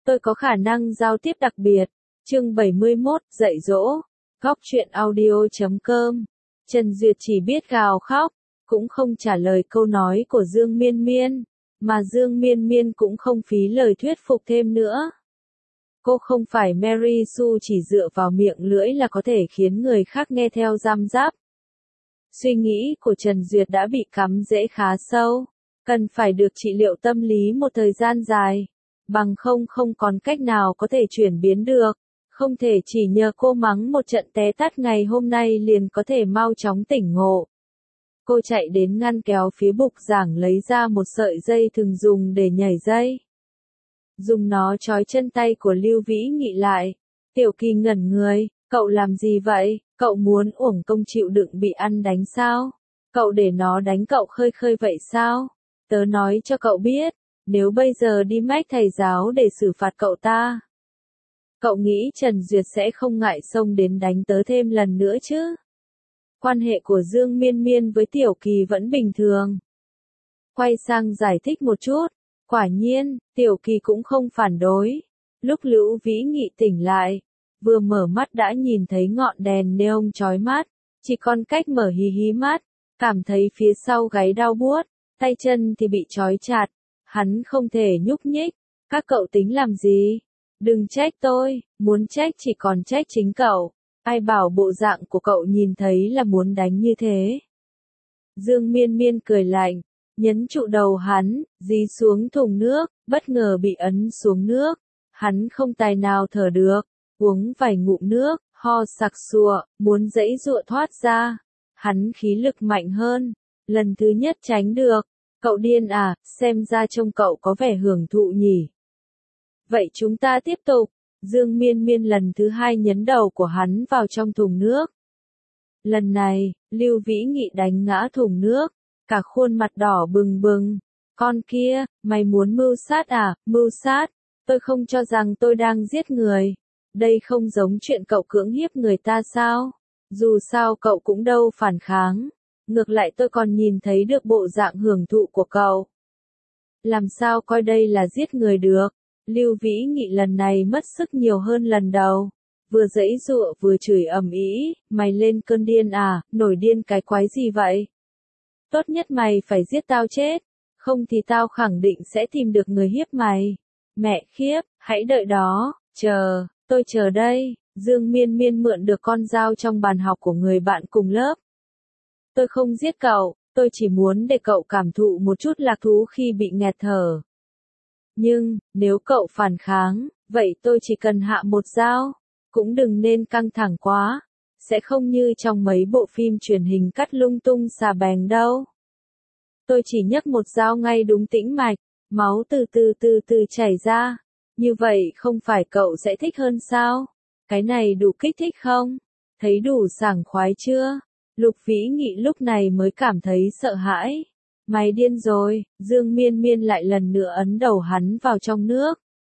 Tôi có khả năng giao tiếp đặc biệt. Chương 71, dạy dỗ. Góc truyện audio.com. Trần Duyệt chỉ biết gào khóc, cũng không trả lời câu nói của Dương Miên Miên, mà Dương Miên Miên cũng không phí lời thuyết phục thêm nữa. Cô không phải Mary Sue chỉ dựa vào miệng lưỡi là có thể khiến người khác nghe theo giam giáp. Suy nghĩ của Trần Duyệt đã bị cắm rễ khá sâu, cần phải được trị liệu tâm lý một thời gian dài, bằng không còn cách nào có thể chuyển biến được, không thể chỉ nhờ cô mắng một trận té tát ngày hôm nay liền có thể mau chóng tỉnh ngộ. Cô chạy đến ngăn kéo phía bục giảng lấy ra một sợi dây thường dùng để nhảy dây. Dùng nó trói chân tay của Lưu Vĩ Nghị lại. Tiểu Kỳ ngẩn người, cậu làm gì vậy? Cậu muốn uổng công chịu đựng bị ăn đánh sao? Cậu để nó đánh cậu khơi khơi vậy sao? Tớ nói cho cậu biết, nếu bây giờ đi mách thầy giáo để xử phạt cậu ta. Cậu nghĩ Trần Duyệt sẽ không ngại xông đến đánh tớ thêm lần nữa chứ? Quan hệ của Dương Miên Miên với Tiểu Kỳ vẫn bình thường. Quay sang giải thích một chút. Quả nhiên, Tiểu Kỳ cũng không phản đối. Lúc Lưu Vĩ Nghị tỉnh lại, vừa mở mắt đã nhìn thấy ngọn đèn neon chói mắt, chỉ còn cách mở hí hí mắt, cảm thấy phía sau gáy đau buốt, tay chân thì bị trói chặt, hắn không thể nhúc nhích. Các cậu tính làm gì? Đừng trách tôi, muốn trách chỉ còn trách chính cậu, ai bảo bộ dạng của cậu nhìn thấy là muốn đánh như thế. Dương Miên Miên cười lạnh, nhấn trụ đầu hắn, dí xuống thùng nước, bất ngờ bị ấn xuống nước, hắn không tài nào thở được, uống vài ngụm nước, ho sặc sụa, muốn giãy giụa thoát ra, hắn khí lực mạnh hơn, lần thứ nhất tránh được, cậu điên à, xem ra trông cậu có vẻ hưởng thụ nhỉ. Vậy chúng ta tiếp tục, Dương Miên Miên lần thứ hai nhấn đầu của hắn vào trong thùng nước. Lần này, Lưu Vĩ Nghị đánh ngã thùng nước, cả khuôn mặt đỏ bừng bừng. Con kia, mày muốn mưu sát à? Mưu sát? Tôi không cho rằng tôi đang giết người. Đây không giống chuyện cậu cưỡng hiếp người ta sao? Dù sao cậu cũng đâu phản kháng. Ngược lại tôi còn nhìn thấy được bộ dạng hưởng thụ của cậu. Làm sao coi đây là giết người được? Lưu Vĩ Nghị lần này mất sức nhiều hơn lần đầu. Vừa giãy giụa vừa chửi ầm ĩ, mày lên cơn điên à, nổi điên cái quái gì vậy? Tốt nhất mày phải giết tao chết, không thì tao khẳng định sẽ tìm được người hiếp mày. Mẹ khiếp, hãy đợi đó, chờ, tôi chờ đây. Dương Miên Miên mượn được con dao trong bàn học của người bạn cùng lớp. Tôi không giết cậu, tôi chỉ muốn để cậu cảm thụ một chút lạc thú khi bị nghẹt thở. Nhưng, nếu cậu phản kháng, vậy tôi chỉ cần hạ một dao, cũng đừng nên căng thẳng quá, sẽ không như trong mấy bộ phim truyền hình cắt lung tung xà bèng đâu. Tôi chỉ nhấc một dao ngay đúng tĩnh mạch, máu từ từ chảy ra, như vậy không phải cậu sẽ thích hơn sao? Cái này đủ kích thích không? Thấy đủ sảng khoái chưa? Lục Vĩ Nghị lúc này mới cảm thấy sợ hãi. Mày điên rồi, Dương Miên Miên lại lần nữa ấn đầu hắn vào trong nước.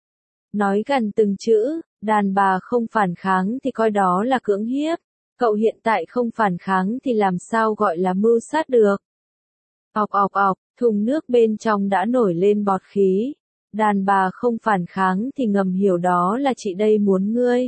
Nói gần từng chữ, đàn bà không phản kháng thì coi đó là cưỡng hiếp. Cậu hiện tại không phản kháng thì làm sao gọi là mưu sát được. Ọc ọc ọc, thùng nước bên trong đã nổi lên bọt khí. Đàn bà không phản kháng thì ngầm hiểu đó là chị đây muốn ngươi.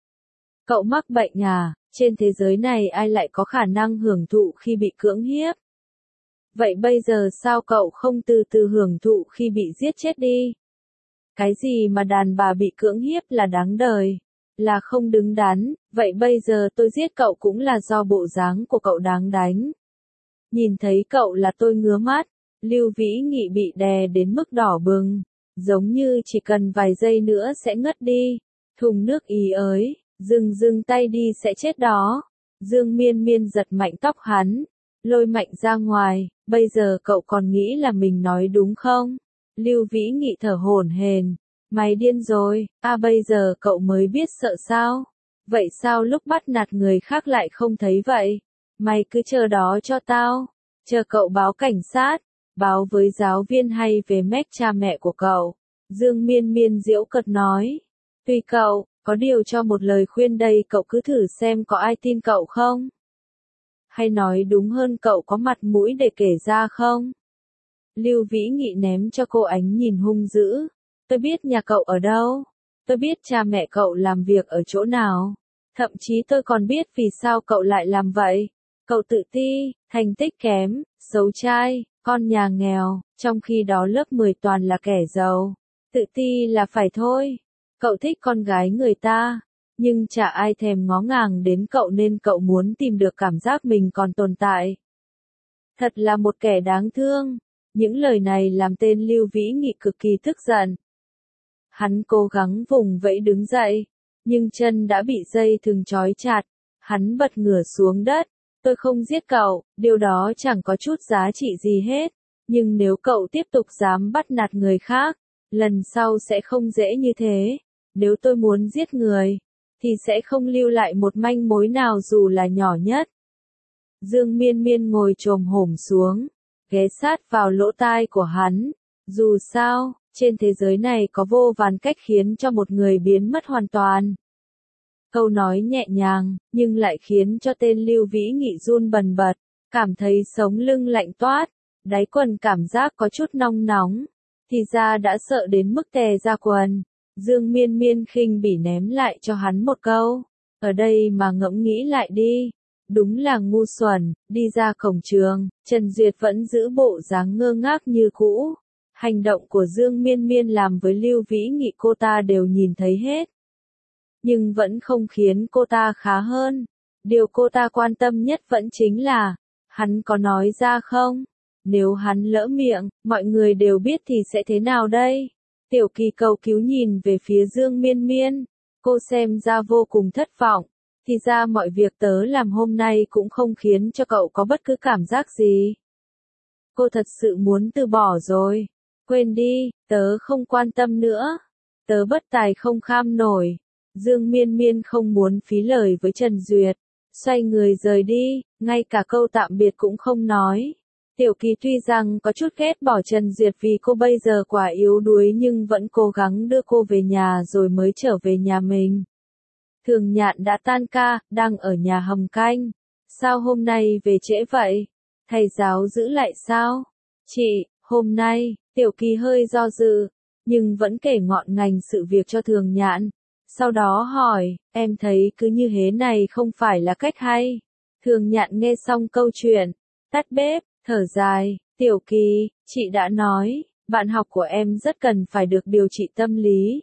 Cậu mắc bệnh à, trên thế giới này ai lại có khả năng hưởng thụ khi bị cưỡng hiếp? Vậy bây giờ sao cậu không từ từ hưởng thụ khi bị giết chết đi? Cái gì mà đàn bà bị cưỡng hiếp là đáng đời, là không đứng đắn, vậy bây giờ tôi giết cậu cũng là do bộ dáng của cậu đáng đánh. Nhìn thấy cậu là tôi ngứa mắt, Lưu Vĩ Nghị bị đè đến mức đỏ bừng, giống như chỉ cần vài giây nữa sẽ ngất đi. Thùng nước ý ới, dừng tay đi sẽ chết đó. Dương Miên Miên giật mạnh tóc hắn, lôi mạnh ra ngoài, bây giờ cậu còn nghĩ là mình nói đúng không? Lưu Vĩ Nghị thở hổn hển, mày điên rồi, bây giờ cậu mới biết sợ sao? Vậy sao lúc bắt nạt người khác lại không thấy vậy? Mày cứ chờ đó cho tao, chờ cậu báo cảnh sát, báo với giáo viên hay về mách cha mẹ của cậu. Dương Miên Miên giễu cợt nói, tùy cậu, có điều cho một lời khuyên đây, cậu cứ thử xem có ai tin cậu không? Hay nói đúng hơn cậu có mặt mũi để kể ra không? Lưu Vĩ Nghị ném cho cô ánh nhìn hung dữ. Tôi biết nhà cậu ở đâu. Tôi biết cha mẹ cậu làm việc ở chỗ nào. Thậm chí tôi còn biết vì sao cậu lại làm vậy. Cậu tự ti, thành tích kém, xấu trai, con nhà nghèo, trong khi đó lớp 10 toàn là kẻ giàu. Tự ti là phải thôi. Cậu thích con gái người ta, nhưng chả ai thèm ngó ngàng đến cậu nên cậu muốn tìm được cảm giác mình còn tồn tại. Thật là một kẻ đáng thương. Những lời này làm tên Lưu Vĩ Nghị cực kỳ tức giận. Hắn cố gắng vùng vẫy đứng dậy, nhưng chân đã bị dây thừng trói chặt. Hắn bật ngửa xuống đất. Tôi không giết cậu, điều đó chẳng có chút giá trị gì hết. Nhưng nếu cậu tiếp tục dám bắt nạt người khác, lần sau sẽ không dễ như thế. Nếu tôi muốn giết người, thì sẽ không lưu lại một manh mối nào dù là nhỏ nhất. Dương Miên Miên ngồi chồm hổm xuống, ghé sát vào lỗ tai của hắn. Dù sao, trên thế giới này có vô vàn cách khiến cho một người biến mất hoàn toàn. Câu nói nhẹ nhàng, nhưng lại khiến cho tên Lưu Vĩ Nghị run bần bật, cảm thấy sống lưng lạnh toát, đáy quần cảm giác có chút nong nóng, thì ra đã sợ đến mức tè ra quần. Dương Miên Miên khinh bỉ ném lại cho hắn một câu, ở đây mà ngẫm nghĩ lại đi, đúng là ngu xuẩn. Đi ra cổng trường, Trần Duyệt vẫn giữ bộ dáng ngơ ngác như cũ. Hành động của Dương Miên Miên làm với Lưu Vĩ Nghị cô ta đều nhìn thấy hết. Nhưng vẫn không khiến cô ta khá hơn. Điều cô ta quan tâm nhất vẫn chính là, hắn có nói ra không? Nếu hắn lỡ miệng, mọi người đều biết thì sẽ thế nào đây? Tiểu Kỳ cầu cứu nhìn về phía Dương Miên Miên. Cô xem ra vô cùng thất vọng. Thì ra mọi việc tớ làm hôm nay cũng không khiến cho cậu có bất cứ cảm giác gì. Cô thật sự muốn từ bỏ rồi. Quên đi, tớ không quan tâm nữa. Tớ bất tài không kham nổi. Dương Miên Miên không muốn phí lời với Trần Duyệt. Xoay người rời đi, ngay cả câu tạm biệt cũng không nói. Tiểu Kỳ tuy rằng có chút ghét bỏ Trần Duyệt vì cô bây giờ quả yếu đuối nhưng vẫn cố gắng đưa cô về nhà rồi mới trở về nhà mình. Thường Nhạn đã tan ca, đang ở nhà hầm canh. Sao hôm nay về trễ vậy? Thầy giáo giữ lại sao? Chị, hôm nay, Tiểu Kỳ hơi do dự, nhưng vẫn kể ngọn ngành sự việc cho Thường Nhạn. Sau đó hỏi, em thấy cứ như thế này không phải là cách hay. Thường Nhạn nghe xong câu chuyện, tắt bếp, thở dài, Tiểu Kỳ, chị đã nói, bạn học của em rất cần phải được điều trị tâm lý.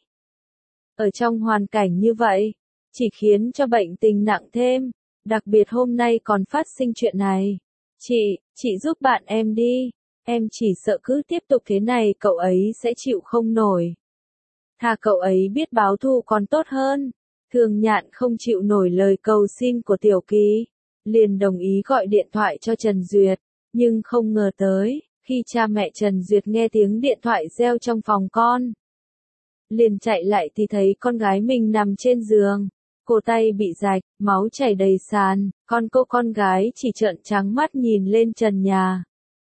Ở trong hoàn cảnh như vậy, chỉ khiến cho bệnh tình nặng thêm, đặc biệt hôm nay còn phát sinh chuyện này. Chị giúp bạn em đi, em chỉ sợ cứ tiếp tục thế này cậu ấy sẽ chịu không nổi. Thà cậu ấy biết báo thù còn tốt hơn. Thường Nhạn không chịu nổi lời cầu xin của Tiểu Kỳ, liền đồng ý gọi điện thoại cho Trần Duyệt, nhưng không ngờ tới, khi cha mẹ Trần Duyệt nghe tiếng điện thoại reo trong phòng con, liền chạy lại thì thấy con gái mình nằm trên giường, cổ tay bị rạch, máu chảy đầy sàn, con gái chỉ trợn trắng mắt nhìn lên trần nhà.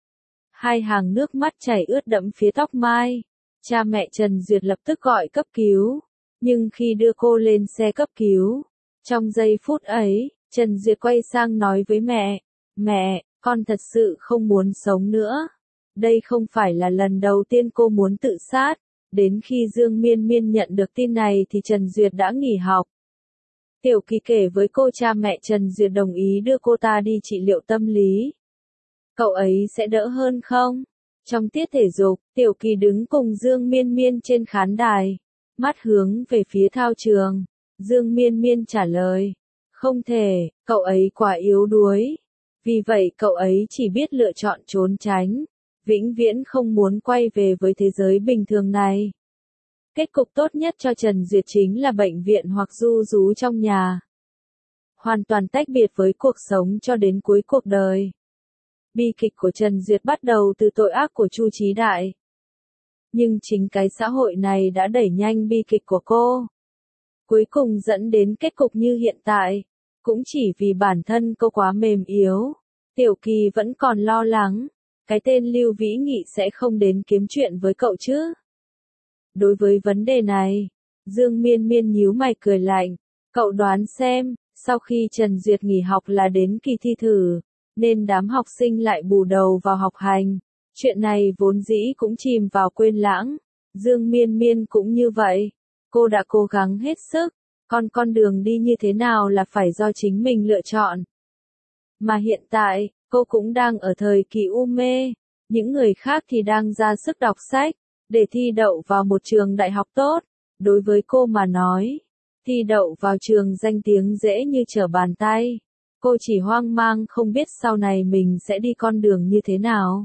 Hai hàng nước mắt chảy ướt đẫm phía tóc mai. Cha mẹ Trần Duyệt lập tức gọi cấp cứu, nhưng khi đưa cô lên xe cấp cứu, trong giây phút ấy, Trần Duyệt quay sang nói với mẹ, con thật sự không muốn sống nữa. Đây không phải là lần đầu tiên cô muốn tự sát, đến khi Dương Miên Miên nhận được tin này thì Trần Duyệt đã nghỉ học. Tiểu Kỳ kể với cô cha mẹ Trần Duyệt đồng ý đưa cô ta đi trị liệu tâm lý. Cậu ấy sẽ đỡ hơn không? Trong tiết thể dục, Tiểu Kỳ đứng cùng Dương Miên Miên trên khán đài, mắt hướng về phía thao trường. Dương Miên Miên trả lời, không thể, cậu ấy quá yếu đuối. Vì vậy cậu ấy chỉ biết lựa chọn trốn tránh, vĩnh viễn không muốn quay về với thế giới bình thường này. Kết cục tốt nhất cho Trần Duyệt chính là bệnh viện hoặc ru rú trong nhà. Hoàn toàn tách biệt với cuộc sống cho đến cuối cuộc đời. Bi kịch của Trần Duyệt bắt đầu từ tội ác của Chu Chí Đại. Nhưng chính cái xã hội này đã đẩy nhanh bi kịch của cô. Cuối cùng dẫn đến kết cục như hiện tại. Cũng chỉ vì bản thân cô quá mềm yếu. Tiểu Kỳ vẫn còn lo lắng. Cái tên Lưu Vĩ Nghị sẽ không đến kiếm chuyện với cậu chứ. Đối với vấn đề này, Dương Miên Miên nhíu mày cười lạnh. Cậu đoán xem, sau khi Trần Duyệt nghỉ học là đến kỳ thi thử, nên đám học sinh lại bù đầu vào học hành. Chuyện này vốn dĩ cũng chìm vào quên lãng. Dương Miên Miên cũng như vậy. Cô đã cố gắng hết sức, còn con đường đi như thế nào là phải do chính mình lựa chọn. Mà hiện tại, cô cũng đang ở thời kỳ u mê, những người khác thì đang ra sức đọc sách, để thi đậu vào một trường đại học tốt. Đối với cô mà nói, thi đậu vào trường danh tiếng dễ như trở bàn tay. Cô chỉ hoang mang không biết sau này mình sẽ đi con đường như thế nào.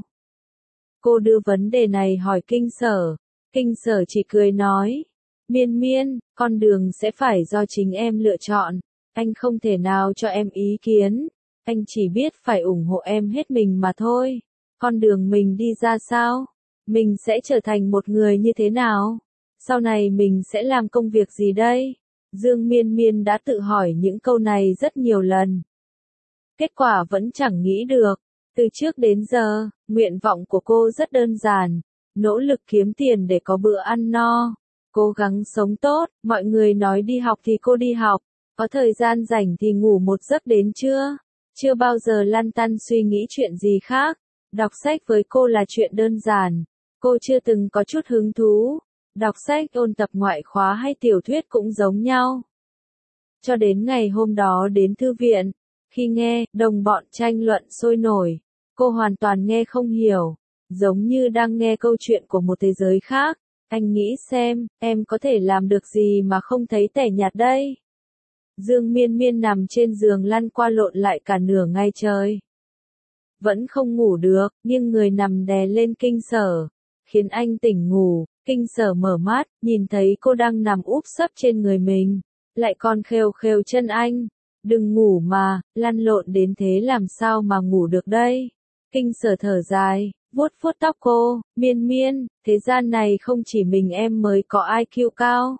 Cô đưa vấn đề này hỏi Kinh Sở. Kinh Sở chỉ cười nói, Miên Miên, con đường sẽ phải do chính em lựa chọn. Anh không thể nào cho em ý kiến. Anh chỉ biết phải ủng hộ em hết mình mà thôi. Con đường mình đi ra sao? Mình sẽ trở thành một người như thế nào? Sau này mình sẽ làm công việc gì đây? Dương Miên Miên đã tự hỏi những câu này rất nhiều lần. Kết quả vẫn chẳng nghĩ được. Từ trước đến giờ, nguyện vọng của cô rất đơn giản. Nỗ lực kiếm tiền để có bữa ăn no. Cố gắng sống tốt, mọi người nói đi học thì cô đi học. Có thời gian rảnh thì ngủ một giấc đến trưa. Chưa bao giờ lăn tăn suy nghĩ chuyện gì khác. Đọc sách với cô là chuyện đơn giản. Cô chưa từng có chút hứng thú. Đọc sách ôn tập ngoại khóa hay tiểu thuyết cũng giống nhau. Cho đến ngày hôm đó đến thư viện, khi nghe đồng bọn tranh luận sôi nổi, cô hoàn toàn nghe không hiểu, giống như đang nghe câu chuyện của một thế giới khác. Anh nghĩ xem, em có thể làm được gì mà không thấy tẻ nhạt đây? Dương Miên Miên nằm trên giường lăn qua lộn lại cả nửa ngày trời. Vẫn không ngủ được, nhưng người nằm đè lên Kinh Sở, khiến anh tỉnh ngủ. Kinh Sở mở mắt, nhìn thấy cô đang nằm úp sấp trên người mình, lại còn khều khều chân anh. Đừng ngủ mà, lăn lộn đến thế làm sao mà ngủ được đây? Kinh Sở thở dài, vuốt vuốt tóc cô, Miên Miên, thế gian này không chỉ mình em mới có IQ cao.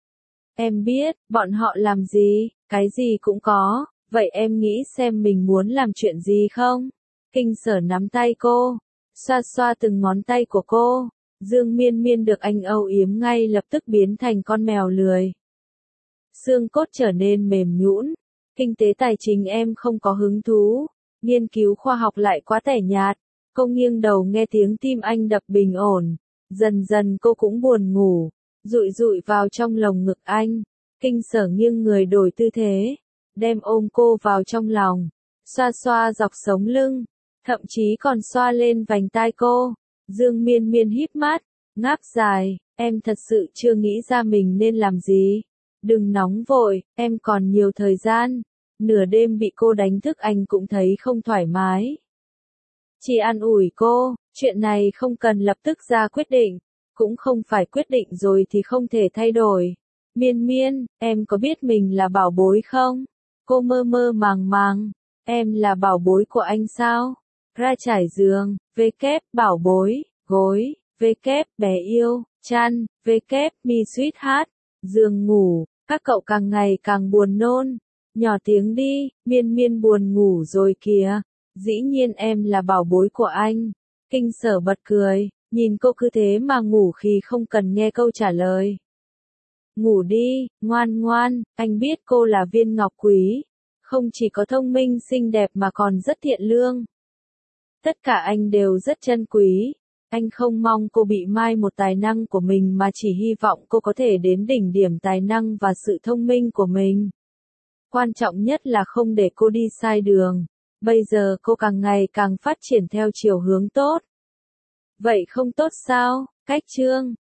Em biết, bọn họ làm gì, cái gì cũng có, vậy em nghĩ xem mình muốn làm chuyện gì không? Kinh Sở nắm tay cô, xoa xoa từng ngón tay của cô. Dương Miên Miên được anh âu yếm ngay lập tức biến thành con mèo lười. Xương cốt trở nên mềm nhũn. Kinh tế tài chính em không có hứng thú. Nghiên cứu khoa học lại quá tẻ nhạt. Cô nghiêng đầu nghe tiếng tim anh đập bình ổn. Dần dần cô cũng buồn ngủ. Dụi dụi vào trong lồng ngực anh. Kinh Sở nghiêng người đổi tư thế. Đem ôm cô vào trong lòng. Xoa xoa dọc sống lưng. Thậm chí còn xoa lên vành tai cô. Dương Miên Miên híp mắt, ngáp dài, em thật sự chưa nghĩ ra mình nên làm gì. Đừng nóng vội, em còn nhiều thời gian. Nửa đêm bị cô đánh thức anh cũng thấy không thoải mái. Chỉ an ủi cô, chuyện này không cần lập tức ra quyết định, cũng không phải quyết định rồi thì không thể thay đổi. Miên Miên, em có biết mình là bảo bối không? Cô mơ mơ màng màng, em là bảo bối của anh sao? Ra trải giường, bảo bối, gối, bé yêu, chăn, mi sweetheart, giường ngủ, các cậu càng ngày càng buồn nôn. Nhỏ tiếng đi, Miên Miên buồn ngủ rồi kìa. Dĩ nhiên em là bảo bối của anh. Kinh Sở bật cười, nhìn cô cứ thế mà ngủ khi không cần nghe câu trả lời. Ngủ đi, ngoan ngoan, anh biết cô là viên ngọc quý. Không chỉ có thông minh xinh đẹp mà còn rất thiện lương. Tất cả anh đều rất trân quý. Anh không mong cô bị mai một tài năng của mình mà chỉ hy vọng cô có thể đến đỉnh điểm tài năng và sự thông minh của mình. Quan trọng nhất là không để cô đi sai đường. Bây giờ cô càng ngày càng phát triển theo chiều hướng tốt. Vậy không tốt sao? Cách chương